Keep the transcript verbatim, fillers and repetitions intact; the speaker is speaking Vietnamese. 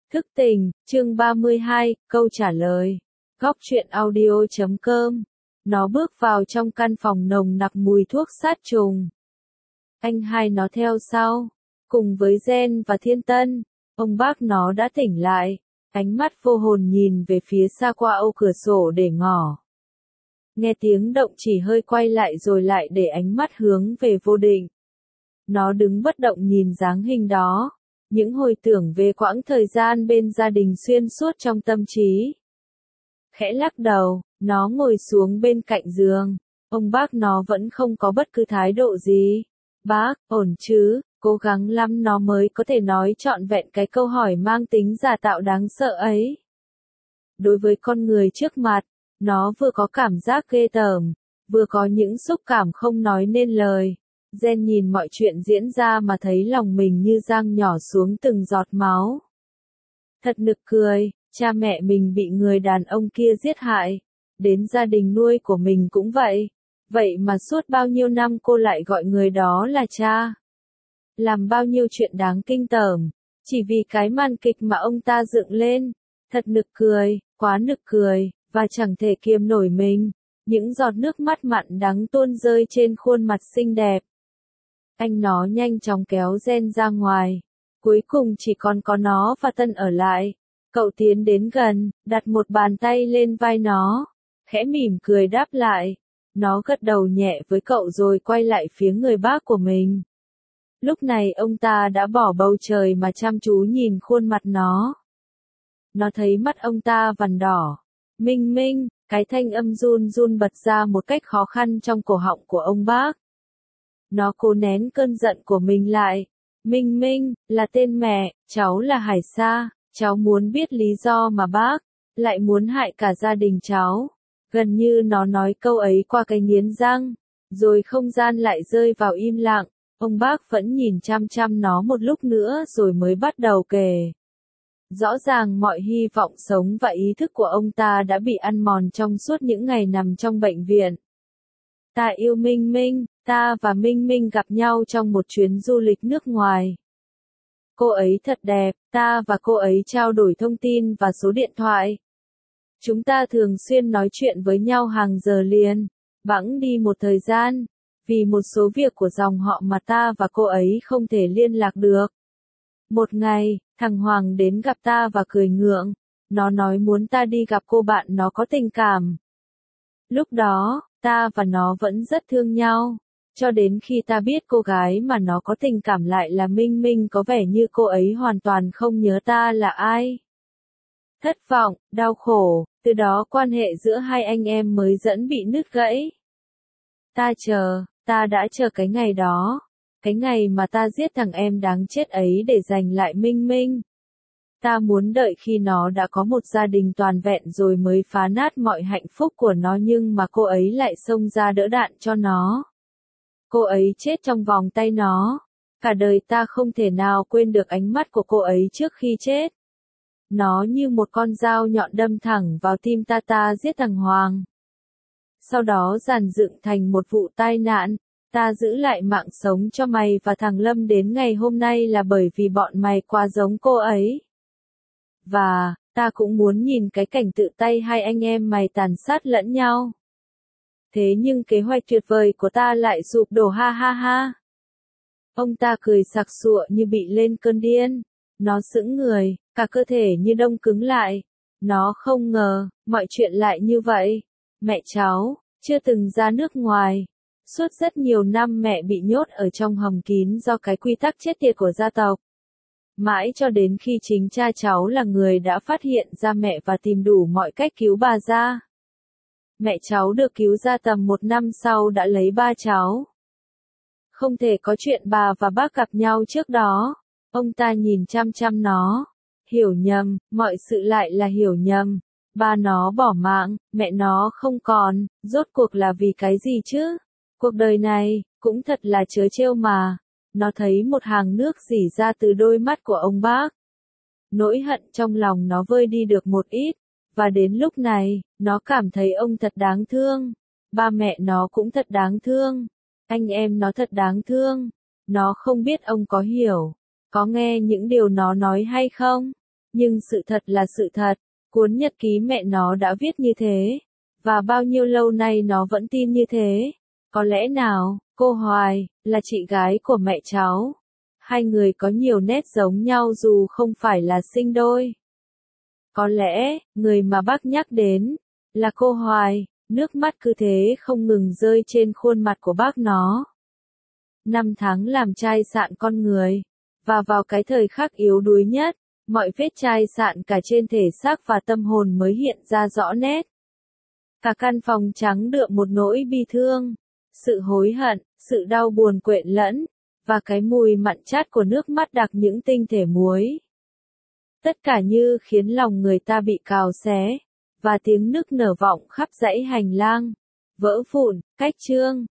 Thức tỉnh, chương ba mươi hai, câu trả lời. Góc truyện audio chấm com. Nó bước vào trong căn phòng nồng nặc mùi thuốc sát trùng. Anh hai nó theo sau, cùng với Gen và Thiên Tân. Ông bác nó đã tỉnh lại, ánh mắt vô hồn nhìn về phía xa qua ô cửa sổ để ngỏ. Nghe tiếng động chỉ hơi quay lại rồi lại để ánh mắt hướng về vô định. Nó đứng bất động nhìn dáng hình đó. Những hồi tưởng về quãng thời gian bên gia đình xuyên suốt trong tâm trí. Khẽ lắc đầu, nó ngồi xuống bên cạnh giường. Ông bác nó vẫn không có bất cứ thái độ gì. Bác, ổn chứ, cố gắng lắm nó mới có thể nói trọn vẹn cái câu hỏi mang tính giả tạo đáng sợ ấy. Đối với con người trước mặt, nó vừa có cảm giác ghê tởm, vừa có những xúc cảm không nói nên lời. Gen nhìn mọi chuyện diễn ra mà thấy lòng mình như giang nhỏ xuống từng giọt máu. Thật nực cười, cha mẹ mình bị người đàn ông kia giết hại, đến gia đình nuôi của mình cũng vậy. Vậy mà suốt bao nhiêu năm cô lại gọi người đó là cha. Làm bao nhiêu chuyện đáng kinh tởm, chỉ vì cái màn kịch mà ông ta dựng lên. Thật nực cười, quá nực cười, và chẳng thể kiềm nổi mình. Những giọt nước mắt mặn đắng tuôn rơi trên khuôn mặt xinh đẹp. Anh nó nhanh chóng kéo Gen ra ngoài. Cuối cùng chỉ còn có nó và Tân ở lại. Cậu tiến đến gần, đặt một bàn tay lên vai nó. Khẽ mỉm cười đáp lại. Nó gật đầu nhẹ với cậu rồi quay lại phía người bác của mình. Lúc này ông ta đã bỏ bầu trời mà chăm chú nhìn khuôn mặt nó. Nó thấy mắt ông ta vằn đỏ. Minh Minh, cái thanh âm run run bật ra một cách khó khăn trong cổ họng của ông bác. Nó cố nén cơn giận của mình lại. Minh Minh, là tên mẹ, cháu là Hải Sa, cháu muốn biết lý do mà bác lại muốn hại cả gia đình cháu. Gần như nó nói câu ấy qua cái nghiến răng, rồi không gian lại rơi vào im lặng. Ông bác vẫn nhìn chăm chăm nó một lúc nữa rồi mới bắt đầu kể. Rõ ràng mọi hy vọng sống và ý thức của ông ta đã bị ăn mòn trong suốt những ngày nằm trong bệnh viện. Ta yêu Minh Minh, ta và Minh Minh gặp nhau trong một chuyến du lịch nước ngoài. Cô ấy thật đẹp, ta và cô ấy trao đổi thông tin và số điện thoại. Chúng ta thường xuyên nói chuyện với nhau hàng giờ liền. Bẵng đi một thời gian, vì một số việc của dòng họ mà ta và cô ấy không thể liên lạc được. Một ngày, thằng Hoàng đến gặp ta và cười ngượng. Nó nói muốn ta đi gặp cô bạn nó có tình cảm. Lúc đó, ta và nó vẫn rất thương nhau. Cho đến khi ta biết cô gái mà nó có tình cảm lại là Minh Minh, có vẻ như cô ấy hoàn toàn không nhớ ta là ai. Thất vọng, đau khổ, từ đó quan hệ giữa hai anh em mới dẫn bị nứt gãy. Ta chờ, ta đã chờ cái ngày đó. Cái ngày mà ta giết thằng em đáng chết ấy để giành lại Minh Minh. Ta muốn đợi khi nó đã có một gia đình toàn vẹn rồi mới phá nát mọi hạnh phúc của nó, nhưng mà cô ấy lại xông ra đỡ đạn cho nó. Cô ấy chết trong vòng tay nó. Cả đời ta không thể nào quên được ánh mắt của cô ấy trước khi chết. Nó như một con dao nhọn đâm thẳng vào tim ta. Ta giết thằng Hoàng. Sau đó dàn dựng thành một vụ tai nạn. Ta giữ lại mạng sống cho mày và thằng Lâm đến ngày hôm nay là bởi vì bọn mày quá giống cô ấy. Và, ta cũng muốn nhìn cái cảnh tự tay hai anh em mày tàn sát lẫn nhau. Thế nhưng kế hoạch tuyệt vời của ta lại sụp đổ, ha ha ha. Ông ta cười sặc sụa như bị lên cơn điên. Nó sững người, cả cơ thể như đông cứng lại. Nó không ngờ, mọi chuyện lại như vậy. Mẹ cháu, chưa từng ra nước ngoài. Suốt rất nhiều năm mẹ bị nhốt ở trong hầm kín do cái quy tắc chết tiệt của gia tộc. Mãi cho đến khi chính cha cháu là người đã phát hiện ra mẹ và tìm đủ mọi cách cứu bà ra. Mẹ cháu được cứu ra tầm một năm sau đã lấy ba cháu. Không thể có chuyện bà và bác gặp nhau trước đó. Ông ta nhìn chăm chăm nó. Hiểu nhầm, mọi sự lại là hiểu nhầm. Ba nó bỏ mạng, mẹ nó không còn, rốt cuộc là vì cái gì chứ? Cuộc đời này, cũng thật là trớ trêu mà. Nó thấy một hàng nước rỉ ra từ đôi mắt của ông bác. Nỗi hận trong lòng nó vơi đi được một ít. Và đến lúc này, nó cảm thấy ông thật đáng thương. Ba mẹ nó cũng thật đáng thương. Anh em nó thật đáng thương. Nó không biết ông có hiểu, có nghe những điều nó nói hay không? Nhưng sự thật là sự thật, cuốn nhật ký mẹ nó đã viết như thế, và bao nhiêu lâu nay nó vẫn tin như thế. Có lẽ nào, cô Hoài, là chị gái của mẹ cháu. Hai người có nhiều nét giống nhau dù không phải là sinh đôi. Có lẽ, người mà bác nhắc đến, là cô Hoài, nước mắt cứ thế không ngừng rơi trên khuôn mặt của bác nó. Năm tháng làm chai sạn con người, và vào cái thời khắc yếu đuối nhất, mọi vết chai sạn cả trên thể xác và tâm hồn mới hiện ra rõ nét. Cả căn phòng trắng đượm một nỗi bi thương, sự hối hận, sự đau buồn quện lẫn, và cái mùi mặn chát của nước mắt đặc những tinh thể muối. Tất cả như khiến lòng người ta bị cào xé, và tiếng nức nở vọng khắp dãy hành lang. Vỡ vụn, cách chương.